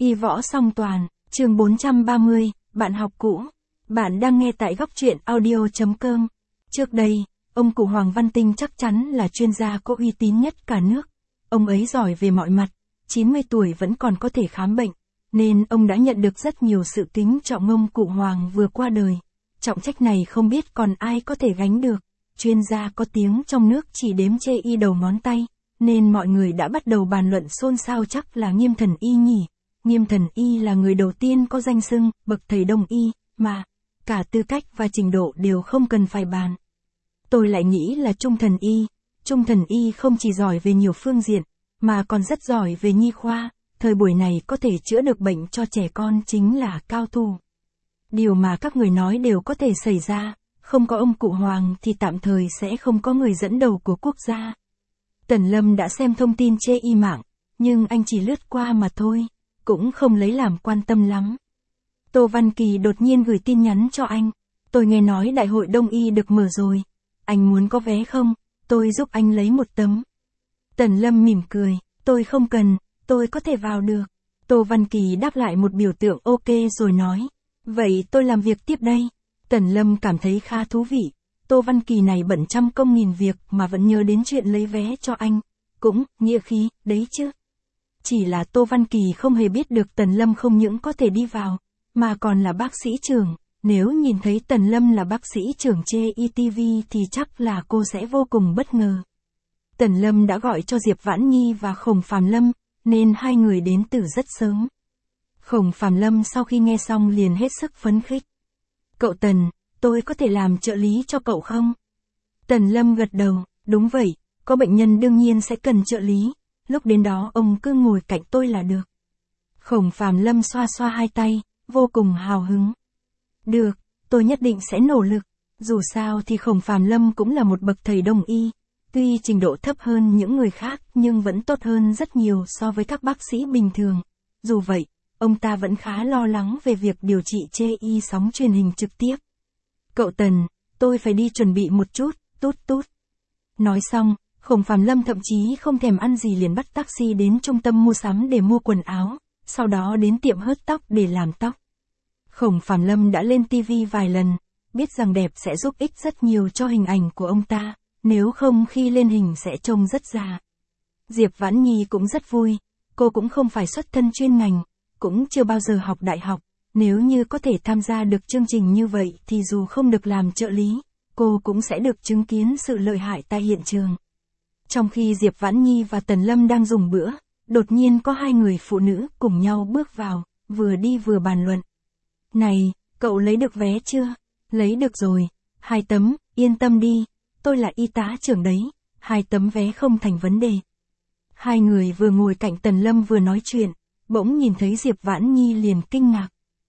Y võ song toàn, chương 430, bạn học cũ. Bạn đang nghe tại góc truyện audio.com. Trước đây, ông cụ Hoàng Văn Tinh chắc chắn là chuyên gia có uy tín nhất cả nước. Ông ấy giỏi về mọi mặt, 90 tuổi vẫn còn có thể khám bệnh, nên ông đã nhận được rất nhiều sự kính trọng. Ông cụ Hoàng vừa qua đời, trọng trách này không biết còn ai có thể gánh được. Chuyên gia có tiếng trong nước chỉ đếm chê y đầu ngón tay, nên mọi người đã bắt đầu bàn luận xôn xao chắc là Nghiêm Thần Y nhỉ. Nghiêm Thần Y là người đầu tiên có danh xưng bậc thầy Đông y, mà cả tư cách và trình độ đều không cần phải bàn. Tôi lại nghĩ là Trung Thần Y. Trung Thần Y không chỉ giỏi về nhiều phương diện, mà còn rất giỏi về nhi khoa, thời buổi này có thể chữa được bệnh cho trẻ con chính là cao thủ. Điều mà các người nói đều có thể xảy ra, không có ông cụ Hoàng thì tạm thời sẽ không có người dẫn đầu của quốc gia. Tần Lâm đã xem thông tin chê y mạng, nhưng anh chỉ lướt qua mà thôi, cũng không lấy làm quan tâm lắm. Tô Văn Kỳ đột nhiên gửi tin nhắn cho anh. Tôi nghe nói đại hội Đông y được mở rồi. Anh muốn có vé không? Tôi giúp anh lấy một tấm. Tần Lâm mỉm cười. Tôi không cần, tôi có thể vào được. Tô Văn Kỳ đáp lại một biểu tượng ok rồi nói. Vậy tôi làm việc tiếp đây. Tần Lâm cảm thấy khá thú vị. Tô Văn Kỳ này bận trăm công nghìn việc mà vẫn nhớ đến chuyện lấy vé cho anh. Cũng, nghĩa khí, đấy chứ. Chỉ là Tô Văn Kỳ không hề biết được Tần Lâm không những có thể đi vào, mà còn là bác sĩ trưởng. Nếu nhìn thấy Tần Lâm là bác sĩ trưởng chê y TV thì chắc là cô sẽ vô cùng bất ngờ. Tần Lâm đã gọi cho Diệp Vãn Nhi và Khổng Phàm Lâm, nên hai người đến từ rất sớm. Khổng Phàm Lâm sau khi nghe xong liền hết sức phấn khích. Cậu Tần, tôi có thể làm trợ lý cho cậu không? Tần Lâm gật đầu, đúng vậy, có bệnh nhân đương nhiên sẽ cần trợ lý, lúc đến đó ông cứ ngồi cạnh tôi là được. Khổng Phàm Lâm xoa xoa hai tay, vô cùng hào hứng. Được, tôi nhất định sẽ nỗ lực, dù sao thì Khổng Phàm Lâm cũng là một bậc thầy Đông y, tuy trình độ thấp hơn những người khác nhưng vẫn tốt hơn rất nhiều so với các bác sĩ bình thường. Dù vậy, ông ta vẫn khá lo lắng về việc điều trị chê y sóng truyền hình trực tiếp. Cậu Tần, tôi phải đi chuẩn bị một chút, tút tút. Nói xong, Khổng Phàm Lâm thậm chí không thèm ăn gì liền bắt taxi đến trung tâm mua sắm để mua quần áo, sau đó đến tiệm hớt tóc để làm tóc. Khổng Phàm Lâm đã lên TV vài lần, biết rằng đẹp sẽ giúp ích rất nhiều cho hình ảnh của ông ta, nếu không khi lên hình sẽ trông rất già. Diệp Vãn Nhi cũng rất vui, cô cũng không phải xuất thân chuyên ngành, cũng chưa bao giờ học đại học, nếu như có thể tham gia được chương trình như vậy thì dù không được làm trợ lý, cô cũng sẽ được chứng kiến sự lợi hại tại hiện trường. Trong khi Diệp Vãn Nhi và Tần Lâm đang dùng bữa, đột nhiên có hai người phụ nữ cùng nhau bước vào, vừa đi vừa bàn luận. Này, cậu lấy được vé chưa? Lấy được rồi, 2 tấm, yên tâm đi, tôi là y tá trưởng đấy, 2 tấm vé không thành vấn đề. Hai người vừa ngồi cạnh Tần Lâm vừa nói chuyện, bỗng nhìn thấy Diệp Vãn Nhi liền kinh ngạc.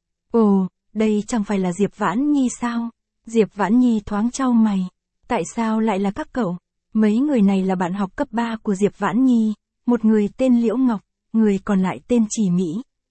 Ồ, đây chẳng phải là Diệp Vãn Nhi sao? Diệp Vãn Nhi thoáng chau mày. Tại sao lại là các cậu? Mấy người này là bạn học cấp 3 của Diệp Vãn Nhi, một người tên Liễu Ngọc, người còn lại tên Chỉ Mỹ.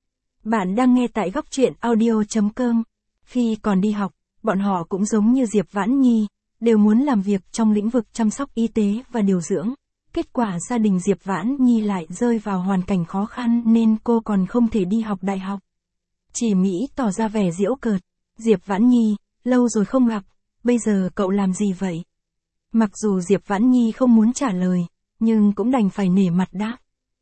Bạn đang nghe tại góc truyện audio.com. Khi còn đi học, bọn họ cũng giống như Diệp Vãn Nhi, đều muốn làm việc trong lĩnh vực chăm sóc y tế và điều dưỡng. Kết quả gia đình Diệp Vãn Nhi lại rơi vào hoàn cảnh khó khăn nên cô còn không thể đi học đại học. Chỉ Mỹ tỏ ra vẻ giễu cợt. Diệp Vãn Nhi, lâu rồi không gặp, bây giờ cậu làm gì vậy? Mặc dù Diệp Vãn Nhi không muốn trả lời, nhưng cũng đành phải nể mặt đáp.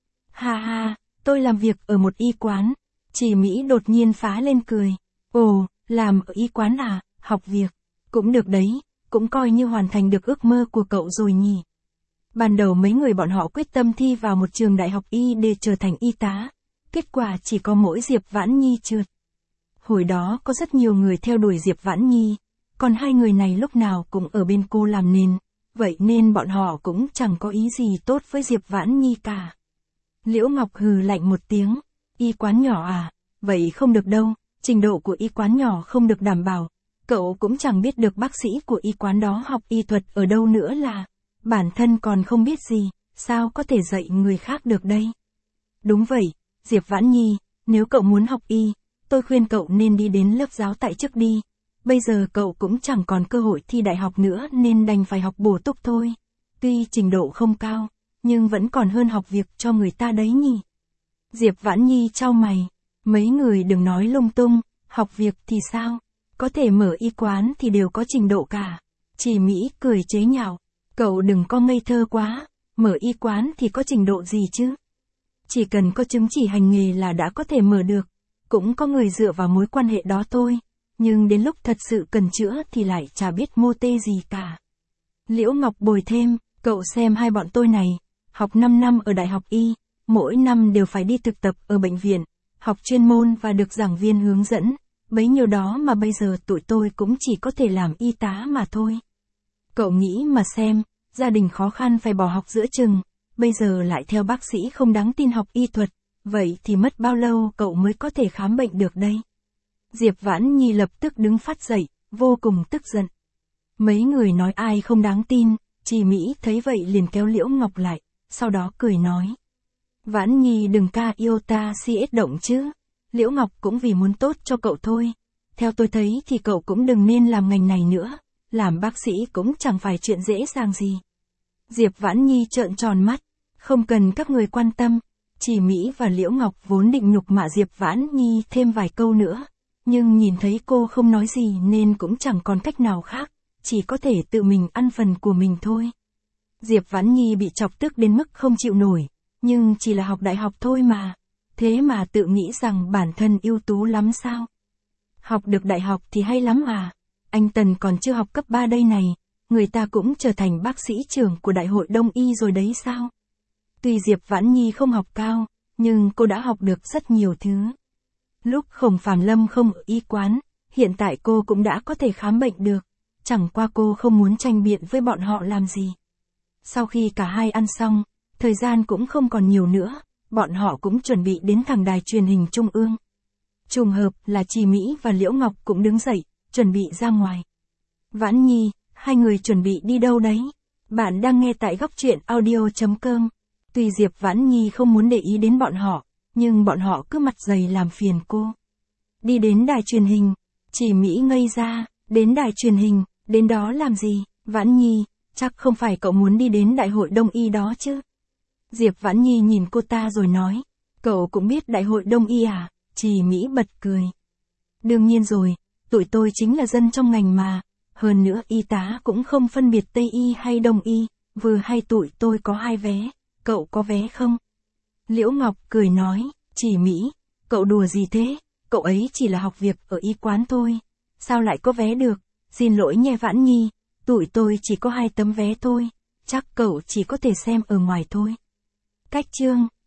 Ha ha, tôi làm việc ở một y quán. Chỉ Mỹ đột nhiên phá lên cười. Ồ, làm ở y quán à, học việc. Cũng được đấy, cũng coi như hoàn thành được ước mơ của cậu rồi nhỉ. Ban đầu mấy người bọn họ quyết tâm thi vào một trường đại học y để trở thành y tá. Kết quả chỉ có mỗi Diệp Vãn Nhi trượt. Hồi đó có rất nhiều người theo đuổi Diệp Vãn Nhi, còn hai người này lúc nào cũng ở bên cô làm nền, vậy nên bọn họ cũng chẳng có ý gì tốt với Diệp Vãn Nhi cả. Liễu Ngọc hừ lạnh một tiếng, y quán nhỏ à, vậy không được đâu, trình độ của y quán nhỏ không được đảm bảo, cậu cũng chẳng biết được bác sĩ của y quán đó học y thuật ở đâu nữa là, bản thân còn không biết gì, sao có thể dạy người khác được đây. Đúng vậy, Diệp Vãn Nhi, nếu cậu muốn học y, tôi khuyên cậu nên đi đến lớp giáo tại trước đi. Bây giờ cậu cũng chẳng còn cơ hội thi đại học nữa nên đành phải học bổ túc thôi. Tuy trình độ không cao, nhưng vẫn còn hơn học việc cho người ta đấy nhỉ. Diệp Vãn Nhi chau mày. Mấy người đừng nói lung tung, học việc thì sao? Có thể mở y quán thì đều có trình độ cả. Chỉ Mỹ cười chế nhạo. Cậu đừng có ngây thơ quá, mở y quán thì có trình độ gì chứ? Chỉ cần có chứng chỉ hành nghề là đã có thể mở được. Cũng có người dựa vào mối quan hệ đó thôi. Nhưng đến lúc thật sự cần chữa thì lại chả biết mô tê gì cả. Liễu Ngọc bồi thêm, cậu xem hai bọn tôi này, học 5 năm ở đại học y, mỗi năm đều phải đi thực tập ở bệnh viện, học chuyên môn và được giảng viên hướng dẫn, bấy nhiêu đó mà bây giờ tụi tôi cũng chỉ có thể làm y tá mà thôi. Cậu nghĩ mà xem, gia đình khó khăn phải bỏ học giữa chừng, bây giờ lại theo bác sĩ không đáng tin học y thuật, vậy thì mất bao lâu cậu mới có thể khám bệnh được đây? Diệp Vãn Nhi lập tức đứng phát dậy, vô cùng tức giận. Mấy người nói ai không đáng tin, Chỉ Mỹ thấy vậy liền kéo Liễu Ngọc lại, sau đó cười nói. Vãn Nhi đừng ca yêu ta si ết động chứ, Liễu Ngọc cũng vì muốn tốt cho cậu thôi. Theo tôi thấy thì cậu cũng đừng nên làm ngành này nữa, làm bác sĩ cũng chẳng phải chuyện dễ dàng gì. Diệp Vãn Nhi trợn tròn mắt, không cần các người quan tâm. Chỉ Mỹ và Liễu Ngọc vốn định nhục mạ Diệp Vãn Nhi thêm vài câu nữa, nhưng nhìn thấy cô không nói gì nên cũng chẳng còn cách nào khác, chỉ có thể tự mình ăn phần của mình thôi. Diệp Vãn Nhi bị chọc tức đến mức không chịu nổi, nhưng chỉ là học đại học thôi mà, thế mà tự nghĩ rằng bản thân ưu tú lắm sao? Học được đại học thì hay lắm à, anh Tần còn chưa học cấp 3 đây này, người ta cũng trở thành bác sĩ trưởng của Đại hội Đông Y rồi đấy sao? Tuy Diệp Vãn Nhi không học cao, nhưng cô đã học được rất nhiều thứ. Lúc Khổng Phàm Lâm không ở y quán, hiện tại cô cũng đã có thể khám bệnh được, chẳng qua cô không muốn tranh biện với bọn họ làm gì. Sau khi cả hai ăn xong, thời gian cũng không còn nhiều nữa, bọn họ cũng chuẩn bị đến thẳng đài truyền hình trung ương. Trùng hợp là Chỉ Mỹ và Liễu Ngọc cũng đứng dậy, chuẩn bị ra ngoài. Vãn Nhi, hai người chuẩn bị đi đâu đấy? Bạn đang nghe tại góc truyện audio.com. Tuy Diệp Vãn Nhi không muốn để ý đến bọn họ, nhưng bọn họ cứ mặt dày làm phiền cô. Đi đến đài truyền hình, Chỉ Mỹ ngây ra, đến đài truyền hình, đến đó làm gì? Vãn Nhi, chắc không phải cậu muốn đi đến Đại hội Đông Y đó chứ? Diệp Vãn Nhi nhìn cô ta rồi nói, cậu cũng biết Đại hội Đông Y à? Chỉ Mỹ bật cười. Đương nhiên rồi, tụi tôi chính là dân trong ngành mà, hơn nữa y tá cũng không phân biệt Tây Y hay Đông Y, vừa hay tụi tôi có 2 vé, cậu có vé không? Liễu Ngọc cười nói, Chỉ Mỹ, cậu đùa gì thế, cậu ấy chỉ là học việc ở y quán thôi, sao lại có vé được, xin lỗi nhé Vãn Nhi, tụi tôi chỉ có 2 tấm vé thôi, chắc cậu chỉ có thể xem ở ngoài thôi. Cách chương